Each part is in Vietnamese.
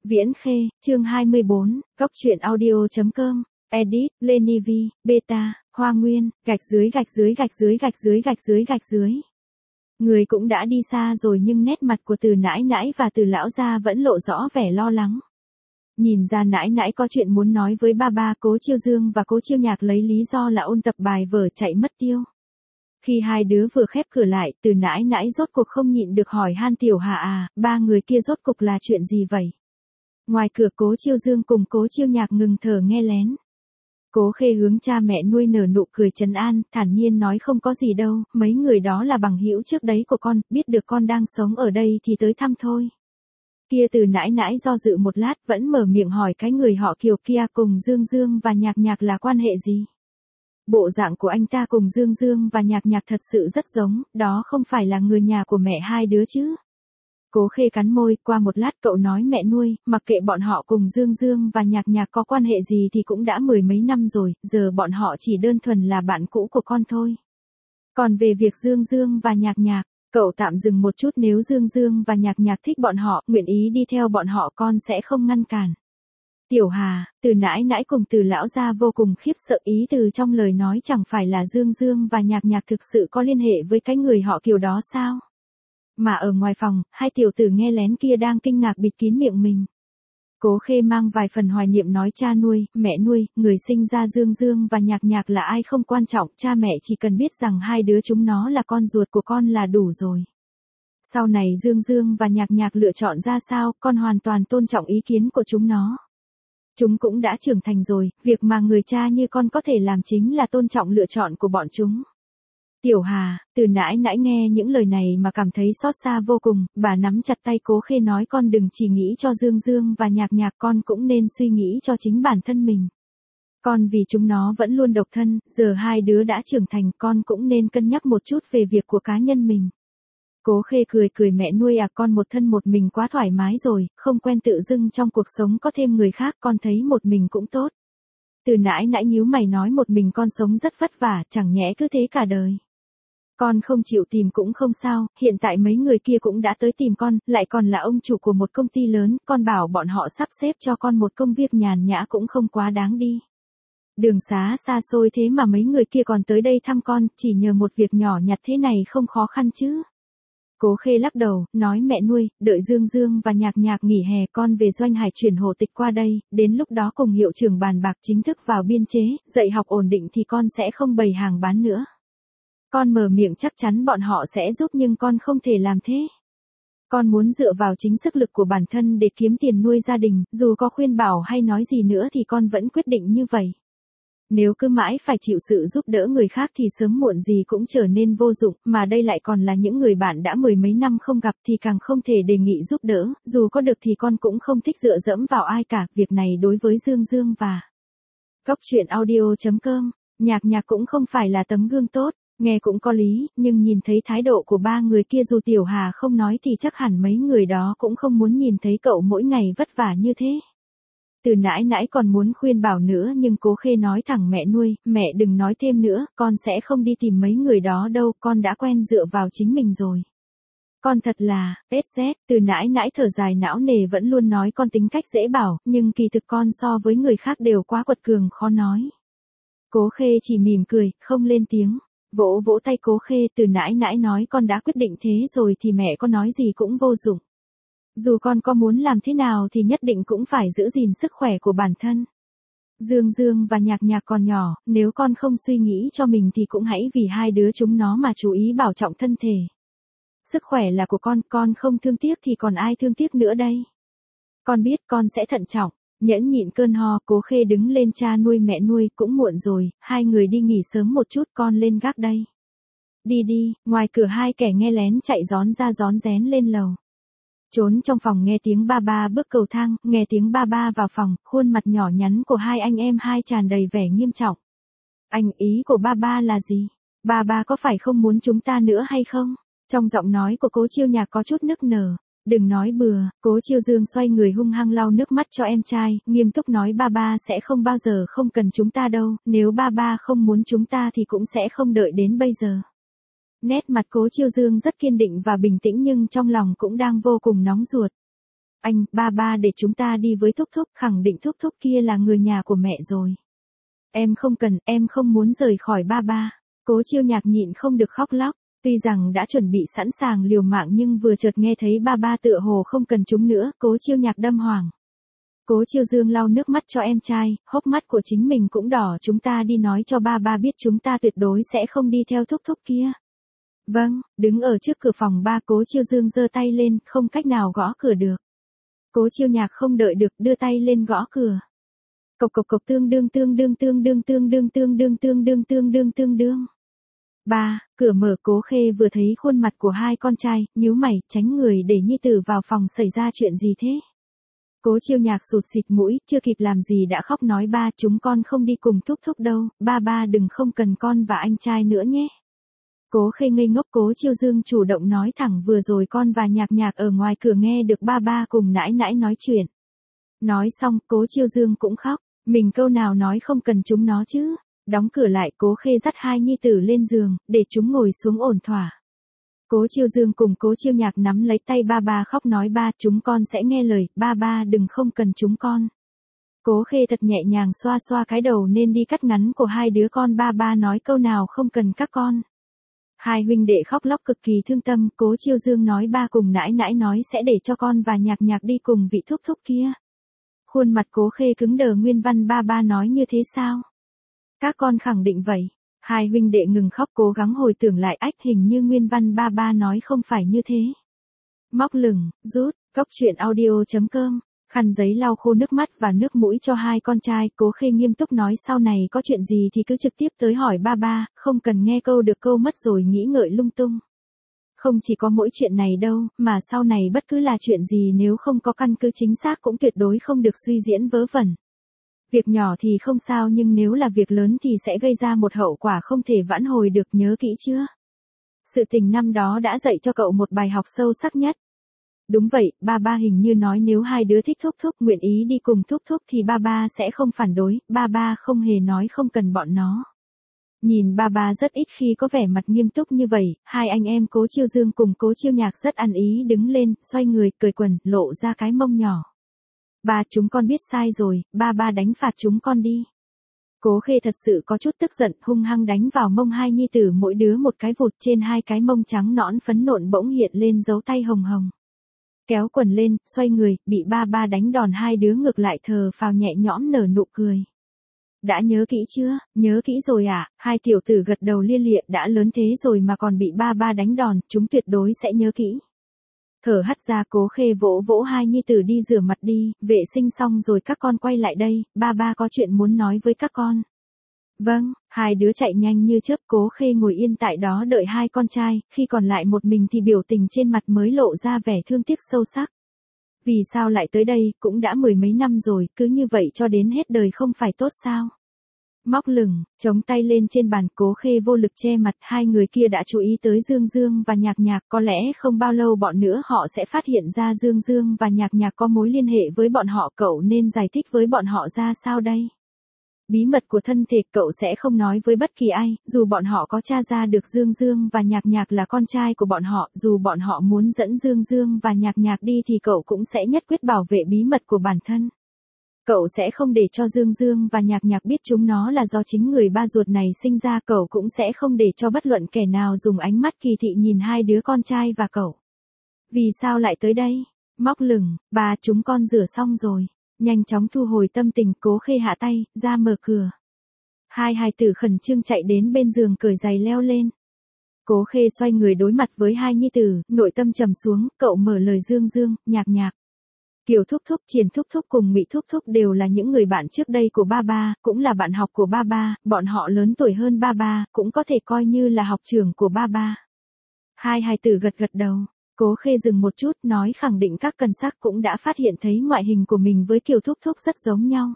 Viễn Khê, chương 24, Góc truyện audio.com, edit, Lenny V, beta, Hoa Nguyên, gạch dưới. Người cũng đã đi xa rồi nhưng nét mặt của Từ nãi nãi và Từ lão gia vẫn lộ rõ vẻ lo lắng. Nhìn ra nãi nãi có chuyện muốn nói với ba, Cố Chiêu Dương và Cố Chiêu Nhạc lấy lý do là ôn tập bài vở chạy mất tiêu. Khi hai đứa vừa khép cửa lại, Từ nãi nãi rốt cuộc không nhịn được hỏi han Tiểu Hà à, ba người kia rốt cuộc là chuyện gì vậy? Ngoài cửa Cố Chiêu Dương cùng Cố Chiêu Nhạc ngừng thở nghe lén. Cố Khê hướng cha mẹ nuôi nở nụ cười trấn an, thản nhiên nói không có gì đâu, mấy người đó là bằng hữu trước đấy của con, biết được con đang sống ở đây thì tới thăm thôi. Kia Từ nãi nãi do dự một lát vẫn mở miệng hỏi cái người họ Kiều kia cùng Dương và Nhạc là quan hệ gì? Bộ dạng của anh ta cùng Dương và Nhạc thật sự rất giống, đó không phải là người nhà của mẹ hai đứa chứ? Cố Khê cắn môi, qua một lát cậu nói mẹ nuôi, mặc kệ bọn họ cùng Dương và Nhạc có quan hệ gì thì cũng đã mười mấy năm rồi, giờ bọn họ chỉ đơn thuần là bạn cũ của con thôi. Còn về việc Dương và Nhạc, cậu tạm dừng một chút, nếu Dương và Nhạc thích bọn họ, nguyện ý đi theo bọn họ con sẽ không ngăn cản. Tiểu Hà, Từ nãi nãi cùng Từ lão gia vô cùng khiếp sợ, ý từ trong lời nói chẳng phải là Dương và Nhạc thực sự có liên hệ với cái người họ Kiều đó sao? Mà ở ngoài phòng, hai tiểu tử nghe lén kia đang kinh ngạc bịt kín miệng mình. Cố Khê mang vài phần hoài niệm nói cha nuôi, mẹ nuôi, người sinh ra Dương và Nhạc là ai không quan trọng, cha mẹ chỉ cần biết rằng hai đứa chúng nó là con ruột của con là đủ rồi. Sau này Dương và Nhạc lựa chọn ra sao, con hoàn toàn tôn trọng ý kiến của chúng nó. Chúng cũng đã trưởng thành rồi, việc mà người cha như con có thể làm chính là tôn trọng lựa chọn của bọn chúng. Tiểu Hà, Từ nãi nãi nghe những lời này mà cảm thấy xót xa vô cùng, bà nắm chặt tay Cố Khê nói con đừng chỉ nghĩ cho Dương và Nhạc, con cũng nên suy nghĩ cho chính bản thân mình. Con vì chúng nó vẫn luôn độc thân, giờ hai đứa đã trưởng thành, con cũng nên cân nhắc một chút về việc của cá nhân mình. Cố Khê cười mẹ nuôi à, con một thân một mình quá thoải mái rồi, không quen tự dưng trong cuộc sống có thêm người khác, con thấy một mình cũng tốt. Từ nãi nãi nhíu mày nói một mình con sống rất vất vả, chẳng nhẽ cứ thế cả đời. Con không chịu tìm cũng không sao, hiện tại mấy người kia cũng đã tới tìm con, lại còn là ông chủ của một công ty lớn, con bảo bọn họ sắp xếp cho con một công việc nhàn nhã cũng không quá đáng đi. Đường xá xa xôi thế mà mấy người kia còn tới đây thăm con, chỉ nhờ một việc nhỏ nhặt thế này không khó khăn chứ. Cố Khê lắc đầu, nói mẹ nuôi, đợi Dương và Nhạc nghỉ hè con về Doanh Hải chuyển hộ tịch qua đây, đến lúc đó cùng hiệu trưởng bàn bạc chính thức vào biên chế, dạy học ổn định thì con sẽ không bày hàng bán nữa. Con mở miệng chắc chắn bọn họ sẽ giúp nhưng con không thể làm thế. Con muốn dựa vào chính sức lực của bản thân để kiếm tiền nuôi gia đình, dù có khuyên bảo hay nói gì nữa thì con vẫn quyết định như vậy. Nếu cứ mãi phải chịu sự giúp đỡ người khác thì sớm muộn gì cũng trở nên vô dụng, mà đây lại còn là những người bạn đã mười mấy năm không gặp thì càng không thể đề nghị giúp đỡ, dù có được thì con cũng không thích dựa dẫm vào ai cả, việc này đối với Dương và Góc truyện audio.com, Nhạc cũng không phải là tấm gương tốt. Nghe cũng có lý, nhưng nhìn thấy thái độ của ba người kia dù Tiểu Hà không nói thì chắc hẳn mấy người đó cũng không muốn nhìn thấy cậu mỗi ngày vất vả như thế. Từ nãi nãi còn muốn khuyên bảo nữa nhưng Cố Khê nói thẳng mẹ nuôi, mẹ đừng nói thêm nữa, con sẽ không đi tìm mấy người đó đâu, con đã quen dựa vào chính mình rồi. Con thật là, Từ nãi nãi thở dài não nề vẫn luôn nói con tính cách dễ bảo, nhưng kỳ thực con so với người khác đều quá quật cường khó nói. Cố Khê chỉ mỉm cười, không lên tiếng. Vỗ tay Cố Khê, Từ nãi nãi nói con đã quyết định thế rồi thì mẹ có nói gì cũng vô dụng. Dù con có muốn làm thế nào thì nhất định cũng phải giữ gìn sức khỏe của bản thân. Dương và Nhạc còn nhỏ, nếu con không suy nghĩ cho mình thì cũng hãy vì hai đứa chúng nó mà chú ý bảo trọng thân thể. Sức khỏe là của con không thương tiếc thì còn ai thương tiếc nữa đây. Con biết con sẽ thận trọng. Nhẫn nhịn cơn ho, Cố Khê đứng lên cha nuôi mẹ nuôi, cũng muộn rồi, hai người đi nghỉ sớm một chút, con lên gác đây. Đi, ngoài cửa hai kẻ nghe lén chạy rón ra rón rén lên lầu. Trốn trong phòng nghe tiếng ba bước cầu thang, nghe tiếng ba vào phòng, khuôn mặt nhỏ nhắn của hai anh em hai tràn đầy vẻ nghiêm trọng. Anh ý của ba là gì? Ba có phải không muốn chúng ta nữa hay không? Trong giọng nói của Cố Chiêu Nhạc có chút nức nở. Đừng nói bừa, Cố Chiêu Dương xoay người hung hăng lau nước mắt cho em trai, nghiêm túc nói ba sẽ không bao giờ không cần chúng ta đâu, nếu ba không muốn chúng ta thì cũng sẽ không đợi đến bây giờ. Nét mặt Cố Chiêu Dương rất kiên định và bình tĩnh nhưng trong lòng cũng đang vô cùng nóng ruột. anh, ba để chúng ta đi với thúc thúc, khẳng định thúc thúc kia là người nhà của mẹ rồi. Em không cần, em không muốn rời khỏi ba. Cố Chiêu Nhạc nhịn không được khóc lóc, tuy rằng đã chuẩn bị sẵn sàng liều mạng nhưng vừa chợt nghe thấy ba tựa hồ không cần chúng nữa, Cố Chiêu Nhạc đâm hoàng. Cố Chiêu Dương lau nước mắt cho em trai, hốc mắt của chính mình cũng đỏ, chúng ta đi nói cho ba biết chúng ta tuyệt đối sẽ không đi theo thúc thúc kia. Vâng, đứng ở trước cửa phòng ba, Cố Chiêu Dương giơ tay lên, không cách nào gõ cửa được. Cố Chiêu Nhạc không đợi được, đưa tay lên gõ cửa. Cộc cộc cộc, tương đương. Ba, cửa mở. Cố Khê vừa thấy khuôn mặt của hai con trai, nhíu mày, tránh người để nhi tử vào phòng, xảy ra chuyện gì thế? Cố Chiêu Nhạc sụt xịt mũi, chưa kịp làm gì đã khóc nói ba, chúng con không đi cùng thúc thúc đâu, ba đừng, không cần con và anh trai nữa nhé. Cố Khê ngây ngốc. Cố Chiêu Dương chủ động nói thẳng, vừa rồi con và Nhạc ở ngoài cửa nghe được ba cùng nãi nói chuyện. Nói xong, Cố Chiêu Dương cũng khóc, mình câu nào nói không cần chúng nó chứ. Đóng cửa lại, Cố Khê dắt hai nhi tử lên giường, để chúng ngồi xuống ổn thỏa. Cố Chiêu Dương cùng Cố Chiêu Nhạc nắm lấy tay ba khóc nói ba, chúng con sẽ nghe lời, ba đừng, không cần chúng con. Cố Khê thật nhẹ nhàng xoa xoa cái đầu nên đi cắt ngắn của hai đứa con, ba nói câu nào không cần các con. Hai huynh đệ khóc lóc cực kỳ thương tâm, Cố Chiêu Dương nói ba cùng nãi nói sẽ để cho con và Nhạc đi cùng vị thúc thúc kia. Khuôn mặt Cố Khê cứng đờ. Nguyên Văn, ba nói như thế sao? Các con khẳng định vậy. Hai huynh đệ ngừng khóc cố gắng hồi tưởng lại, ách, hình như Nguyên Văn ba nói không phải như thế. Móc lửng, rút, góc truyện audio.com, khăn giấy lau khô nước mắt và nước mũi cho hai con trai, Cố Khê nghiêm túc nói sau này có chuyện gì thì cứ trực tiếp tới hỏi ba, không cần nghe câu được câu mất rồi nghĩ ngợi lung tung. Không chỉ có mỗi chuyện này đâu, mà sau này bất cứ là chuyện gì nếu không có căn cứ chính xác cũng tuyệt đối không được suy diễn vớ vẩn. Việc nhỏ thì không sao nhưng nếu là việc lớn thì sẽ gây ra một hậu quả không thể vãn hồi được, nhớ kỹ chưa? Sự tình năm đó đã dạy cho cậu một bài học sâu sắc nhất. Đúng vậy, ba hình như nói nếu hai đứa thích thúc thúc, nguyện ý đi cùng thúc thúc thì ba sẽ không phản đối, ba không hề nói không cần bọn nó. Nhìn ba rất ít khi có vẻ mặt nghiêm túc như vậy, hai anh em Cố Chiêu Dương cùng Cố Chiêu Nhạc rất ăn ý đứng lên, xoay người, cởi quần, lộ ra cái mông nhỏ. Ba, chúng con biết sai rồi, ba đánh phạt chúng con đi. Cố Khê thật sự có chút tức giận, hung hăng đánh vào mông hai nhi tử, mỗi đứa một cái vụt, trên hai cái mông trắng nõn phấn nộn bỗng hiện lên dấu tay hồng hồng. Kéo quần lên, xoay người, bị ba đánh đòn, hai đứa ngược lại thờ phào nhẹ nhõm nở nụ cười. Đã nhớ kỹ chưa? Nhớ kỹ rồi à? Hai tiểu tử gật đầu lia lịa, đã lớn thế rồi mà còn bị ba đánh đòn, chúng tuyệt đối sẽ nhớ kỹ. Thở hắt ra, Cố Khê vỗ hai nhi tử đi rửa mặt đi, vệ sinh xong rồi các con quay lại đây, ba có chuyện muốn nói với các con. Vâng, hai đứa chạy nhanh như chớp. Cố Khê ngồi yên tại đó đợi hai con trai, khi còn lại một mình thì biểu tình trên mặt mới lộ ra vẻ thương tiếc sâu sắc. Vì sao lại tới đây, cũng đã mười mấy năm rồi, cứ như vậy cho đến hết đời không phải tốt sao? Móc lửng, chống tay lên trên bàn, Cố Khê vô lực che mặt, hai người kia đã chú ý tới Dương và Nhạc, có lẽ không bao lâu bọn nữa họ sẽ phát hiện ra Dương và Nhạc có mối liên hệ với bọn họ, cậu nên giải thích với bọn họ ra sao đây? Bí mật của thân thể cậu sẽ không nói với bất kỳ ai, dù bọn họ có tra ra được Dương và Nhạc là con trai của bọn họ, dù bọn họ muốn dẫn Dương và Nhạc đi thì cậu cũng sẽ nhất quyết bảo vệ bí mật của bản thân. Cậu sẽ không để cho Dương và Nhạc biết chúng nó là do chính người ba ruột này sinh ra, cậu cũng sẽ không để cho bất luận kẻ nào dùng ánh mắt kỳ thị nhìn hai đứa con trai và cậu. Vì sao lại tới đây? Móc lửng, ba, chúng con rửa xong rồi. Nhanh chóng thu hồi tâm tình, Cố Khê hạ tay, ra mở cửa. Hai hài tử khẩn trương chạy đến bên giường cởi giày leo lên. Cố Khê xoay người đối mặt với hai nhi tử, nội tâm trầm xuống, cậu mở lời Dương, Nhạc. Kiều thúc thúc, Triển thúc thúc cùng Mị thúc thúc đều là những người bạn trước đây của ba, cũng là bạn học của ba, bọn họ lớn tuổi hơn ba, cũng có thể coi như là học trưởng của ba. Hai hài tử gật đầu. Cố Khê dừng một chút, nói khẳng định các cân sắc cũng đã phát hiện thấy ngoại hình của mình với Kiều thúc thúc rất giống nhau.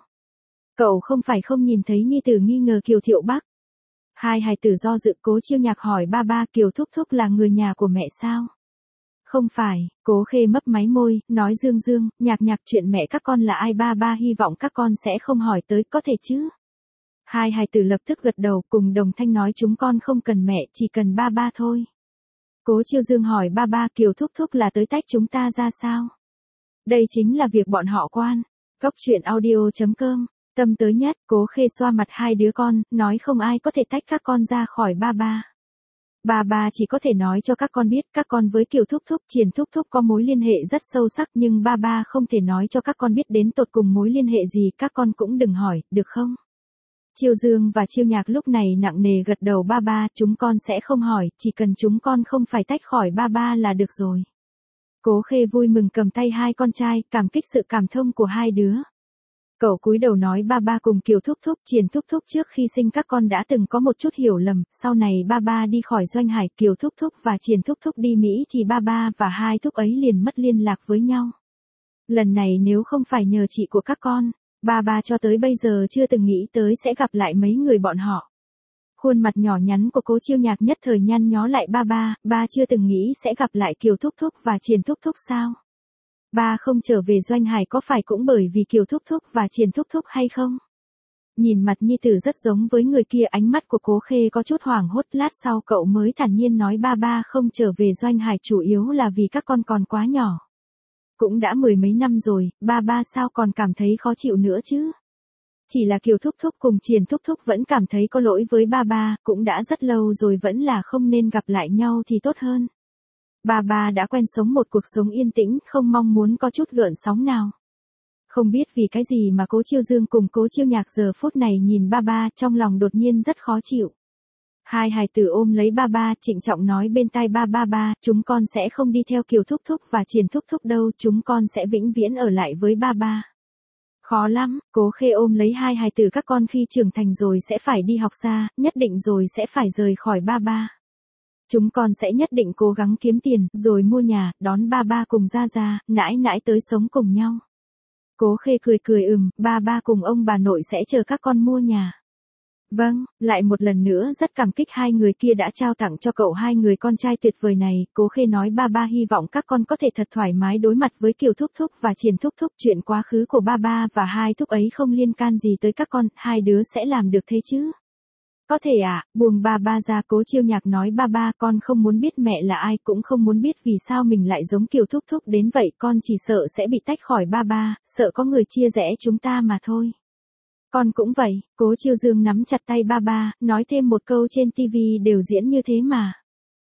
Cậu không phải không nhìn thấy nhi tử nghi ngờ Kiều Thiệu Bắc. Hai hài tử do dự. Cố Chiêu Nhạc hỏi ba, Kiều thúc thúc là người nhà của mẹ sao? Không phải. Cố Khê mấp máy môi, nói Dương, Nhạc chuyện mẹ các con là ai ba hy vọng các con sẽ không hỏi tới, có thể chứ? Hai hài tử lập tức gật đầu cùng đồng thanh nói chúng con không cần mẹ, chỉ cần ba thôi. Cố Chiêu Dương hỏi ba, Kiều thúc thúc là tới tách chúng ta ra sao? Đây chính là việc bọn họ quan. Cốc truyện audio.com. Tâm tới nhất, Cố Khê xoa mặt hai đứa con, nói không ai có thể tách các con ra khỏi ba ba. Ba ba chỉ có thể nói cho các con biết các con với Kiều Thúc Thúc, Triển Thúc Thúc có mối liên hệ rất sâu sắc, nhưng ba ba không thể nói cho các con biết đến tột cùng mối liên hệ gì, các con cũng đừng hỏi, được không? Chiêu Dương và Chiêu Nhạc lúc này nặng nề gật đầu. Ba ba, chúng con sẽ không hỏi, chỉ cần chúng con không phải tách khỏi ba ba là được rồi. Cố Khê vui mừng cầm tay hai con trai, cảm kích sự cảm thông của hai đứa. Cậu cúi đầu nói ba ba cùng Kiều Thúc Thúc, Triển Thúc Thúc trước khi sinh các con đã từng có một chút hiểu lầm, sau này ba ba đi khỏi Doanh Hải, Kiều Thúc Thúc và Triển Thúc Thúc đi Mỹ thì ba ba và hai thúc ấy liền mất liên lạc với nhau. Lần này nếu không phải nhờ chị của các con, ba ba cho tới bây giờ chưa từng nghĩ tới sẽ gặp lại mấy người bọn họ. Khuôn mặt nhỏ nhắn của Cố Chiêu Nhạc nhất thời nhăn nhó lại. Ba chưa từng nghĩ sẽ gặp lại Kiều Thúc Thúc và Triển Thúc Thúc sao? Ba không trở về Doanh Hải có phải cũng bởi vì Kiều Thúc Thúc và Triển Thúc Thúc hay không? Nhìn mặt nhi tử rất giống với người kia, ánh mắt của Cố Khê có chút hoảng hốt, lát sau cậu mới thản nhiên nói ba không trở về Doanh Hải chủ yếu là vì các con còn quá nhỏ. Cũng đã 10 mấy năm rồi, ba sao còn cảm thấy khó chịu nữa chứ? Chỉ là Kiều Thúc Thúc cùng Triển Thúc Thúc vẫn cảm thấy có lỗi với ba, cũng đã rất lâu rồi vẫn là không nên gặp lại nhau thì tốt hơn. Ba đã quen sống một cuộc sống yên tĩnh, không mong muốn có chút gợn sóng nào. Không biết vì cái gì mà Cố Chiêu Dương cùng Cố Chiêu Nhạc giờ phút này nhìn ba trong lòng đột nhiên rất khó chịu. Hai hài tử ôm lấy ba, trịnh trọng nói bên tai ba, chúng con sẽ không đi theo Kiều Thúc Thúc và Triển Thúc Thúc đâu, chúng con sẽ vĩnh viễn ở lại với ba. Khó lắm, Cố Khê ôm lấy hai hài tử, các con khi trưởng thành rồi sẽ phải đi học xa, nhất định rồi sẽ phải rời khỏi ba. Chúng con sẽ nhất định cố gắng kiếm tiền, rồi mua nhà, đón ba cùng ra, nãi tới sống cùng nhau. Cố Khê cười ba cùng ông bà nội sẽ chờ các con mua nhà. Vâng, lại một lần nữa rất cảm kích hai người kia đã trao tặng cho cậu hai người con trai tuyệt vời này. Cố Khê nói ba hy vọng các con có thể thật thoải mái đối mặt với Kiều Thúc Thúc và Triển Thúc Thúc, chuyện quá khứ của ba và hai thúc ấy không liên can gì tới các con, hai đứa sẽ làm được thế chứ? Có thể ạ, buông ba ra. Cố Chiêu Nhạc nói ba con không muốn biết mẹ là ai, cũng không muốn biết vì sao mình lại giống Kiều Thúc Thúc đến vậy, con chỉ sợ sẽ bị tách khỏi ba, sợ có người chia rẽ chúng ta mà thôi. Con cũng vậy. Cố Chiêu Dương nắm chặt tay ba, nói thêm một câu trên tivi đều diễn như thế mà.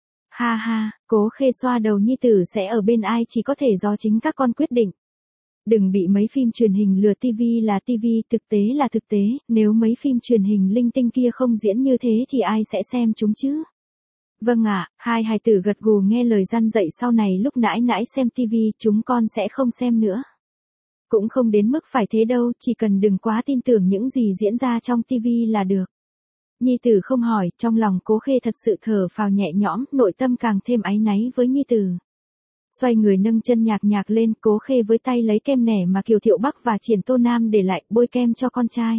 Ha, Cố Khê xoa đầu nhi tử, sẽ ở bên ai chỉ có thể do chính các con quyết định. Đừng bị mấy phim truyền hình lừa, tivi là tivi, thực tế là thực tế, nếu mấy phim truyền hình linh tinh kia không diễn như thế thì ai sẽ xem chúng chứ? Vâng ạ, hai hài tử gật gù nghe lời răn dạy, sau này lúc nãi xem tivi chúng con sẽ không xem nữa. Cũng không đến mức phải thế đâu, chỉ cần đừng quá tin tưởng những gì diễn ra trong tivi là được. Nhi tử không hỏi, trong lòng Cố Khê thật sự thở phào nhẹ nhõm, nội tâm càng thêm áy náy với nhi tử. Xoay người nâng chân nhạc lên, Cố Khê với tay lấy kem nẻ mà Kiều Thiệu Bắc và Triển Tô Nam để lại, bôi kem cho con trai.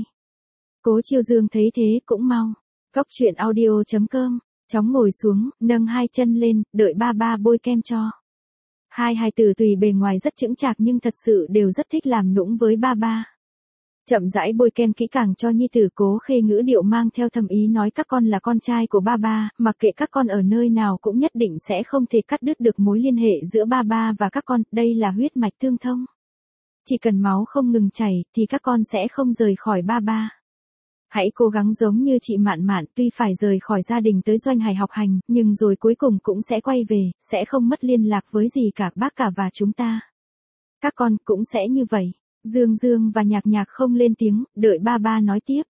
Cố Chiêu Dương thấy thế cũng mau. Cốc truyện audio.com, chóng ngồi xuống, nâng hai chân lên, đợi ba bôi kem cho. Hai hài tử tùy bề ngoài rất chững chạc nhưng thật sự đều rất thích làm nũng với ba. Chậm rãi bôi kem kỹ càng cho nhi tử. Cố Khê ngữ điệu mang theo thầm ý nói các con là con trai của ba, mặc kệ các con ở nơi nào cũng nhất định sẽ không thể cắt đứt được mối liên hệ giữa ba và các con, đây là huyết mạch tương thông. Chỉ cần máu không ngừng chảy thì các con sẽ không rời khỏi ba. Hãy cố gắng giống như chị Mạn, tuy phải rời khỏi gia đình tới Doanh Hải học hành, nhưng rồi cuối cùng cũng sẽ quay về, sẽ không mất liên lạc với gì cả bác cả và chúng ta. Các con cũng sẽ như vậy. Dương và Nhạc không lên tiếng, đợi ba nói tiếp.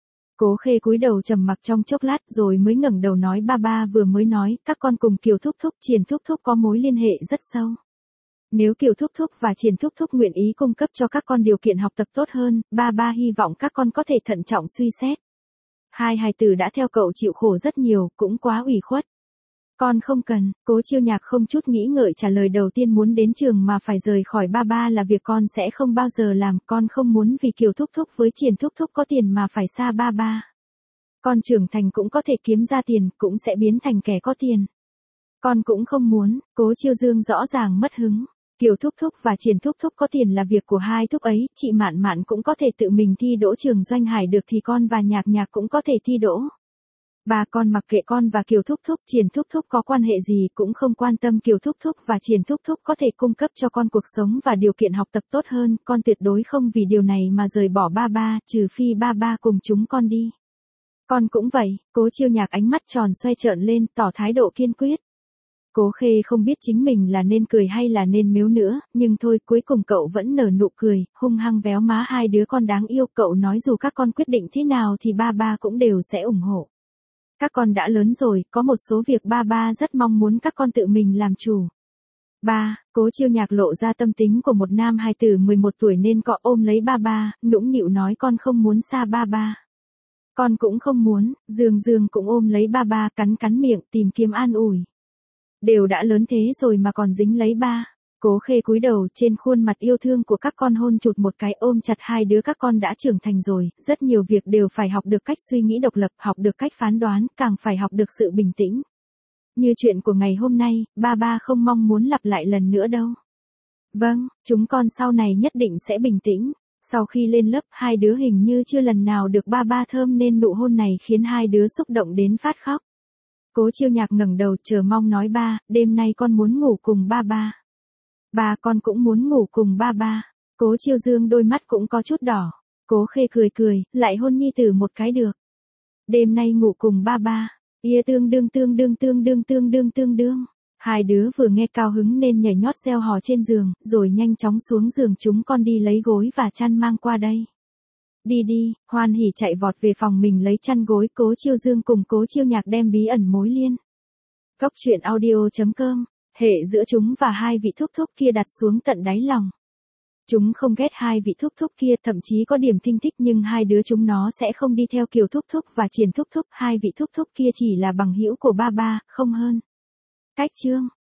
Cố Khê cúi đầu trầm mặc trong chốc lát rồi mới ngẩng đầu nói ba vừa mới nói, các con cùng Kiều Thúc Thúc, Triển Thúc Thúc có mối liên hệ rất sâu. Nếu Kiều Thúc Thúc và Triển Thúc Thúc nguyện ý cung cấp cho các con điều kiện học tập tốt hơn, ba hy vọng các con có thể thận trọng suy xét. Hai hài tử đã theo cậu chịu khổ rất nhiều, cũng quá ủy khuất. Con không cần, Cố Chiêu Nhạc không chút nghĩ ngợi trả lời, đầu tiên muốn đến trường mà phải rời khỏi ba là việc con sẽ không bao giờ làm, con không muốn vì Kiều Thúc Thúc với Triển Thúc Thúc có tiền mà phải xa ba. Con trưởng thành cũng có thể kiếm ra tiền, cũng sẽ biến thành kẻ có tiền. Con cũng không muốn. Cố Chiêu Dương rõ ràng mất hứng. Kiều Thúc Thúc và Triển Thúc Thúc có tiền là việc của hai thúc ấy, chị Mạn cũng có thể tự mình thi đỗ trường Doanh Hải được thì con và Nhạc cũng có thể thi đỗ. Ba con mặc kệ con và Kiều Thúc Thúc, Triển Thúc Thúc có quan hệ gì cũng không quan tâm. Kiều Thúc Thúc và Triển Thúc Thúc có thể cung cấp cho con cuộc sống và điều kiện học tập tốt hơn, con tuyệt đối không vì điều này mà rời bỏ ba ba, trừ phi ba ba cùng chúng con đi. Con cũng vậy, Cố Chiêu Nhạc ánh mắt tròn xoay trợn lên, tỏ thái độ kiên quyết. Cố Khê không biết chính mình là nên cười hay là nên mếu nữa, nhưng thôi cuối cùng cậu vẫn nở nụ cười, hung hăng véo má hai đứa con đáng yêu. Cậu nói dù các con quyết định thế nào thì ba ba cũng đều sẽ ủng hộ. Các con đã lớn rồi, có một số việc ba ba rất mong muốn các con tự mình làm chủ. Ba, Cố Chiêu Nhạc lộ ra tâm tính của một nam hài tử 11 tuổi nên cọ ôm lấy ba ba, nũng nịu nói con không muốn xa ba ba. Con cũng không muốn. Dương Dương cũng ôm lấy ba ba, cắn cắn miệng tìm kiếm an ủi. Đều đã lớn thế rồi mà còn dính lấy ba. Cố Khê cúi đầu, trên khuôn mặt yêu thương của các con hôn chụt một cái, ôm chặt hai đứa. Các con đã trưởng thành rồi, rất nhiều việc đều phải học được cách suy nghĩ độc lập, học được cách phán đoán, càng phải học được sự bình tĩnh. Như chuyện của ngày hôm nay, ba ba không mong muốn lặp lại lần nữa đâu. Vâng, chúng con sau này nhất định sẽ bình tĩnh. Sau khi lên lớp, hai đứa hình như chưa lần nào được ba ba thơm nên nụ hôn này khiến hai đứa xúc động đến phát khóc. Cố Chiêu Nhạc ngẩng đầu chờ mong nói ba, đêm nay con muốn ngủ cùng ba ba. Ba con cũng muốn ngủ cùng ba ba. Cố Chiêu Dương đôi mắt cũng có chút đỏ. Cố Khê cười cười, lại hôn nhi tử một cái được. Đêm nay ngủ cùng ba ba. Ia tương đương tương đương tương đương tương đương tương đương. Hai đứa vừa nghe cao hứng nên nhảy nhót reo hò trên giường, rồi nhanh chóng xuống giường. Chúng con đi lấy gối và chăn mang qua đây. Đi đi, hoan hỉ chạy vọt về phòng mình lấy chăn gối. Cố Chiêu Dương cùng Cố Chiêu Nhạc đem bí ẩn mối liên. Góc truyện audio.com, hệ giữa chúng và hai vị thúc thúc kia đặt xuống tận đáy lòng. Chúng không ghét hai vị thúc thúc kia, thậm chí có điểm thinh thích, nhưng hai đứa chúng nó sẽ không đi theo Kiều Thúc Thúc và Triển Thúc Thúc. Hai vị thúc thúc kia chỉ là bằng hữu của ba ba, không hơn. Cách chương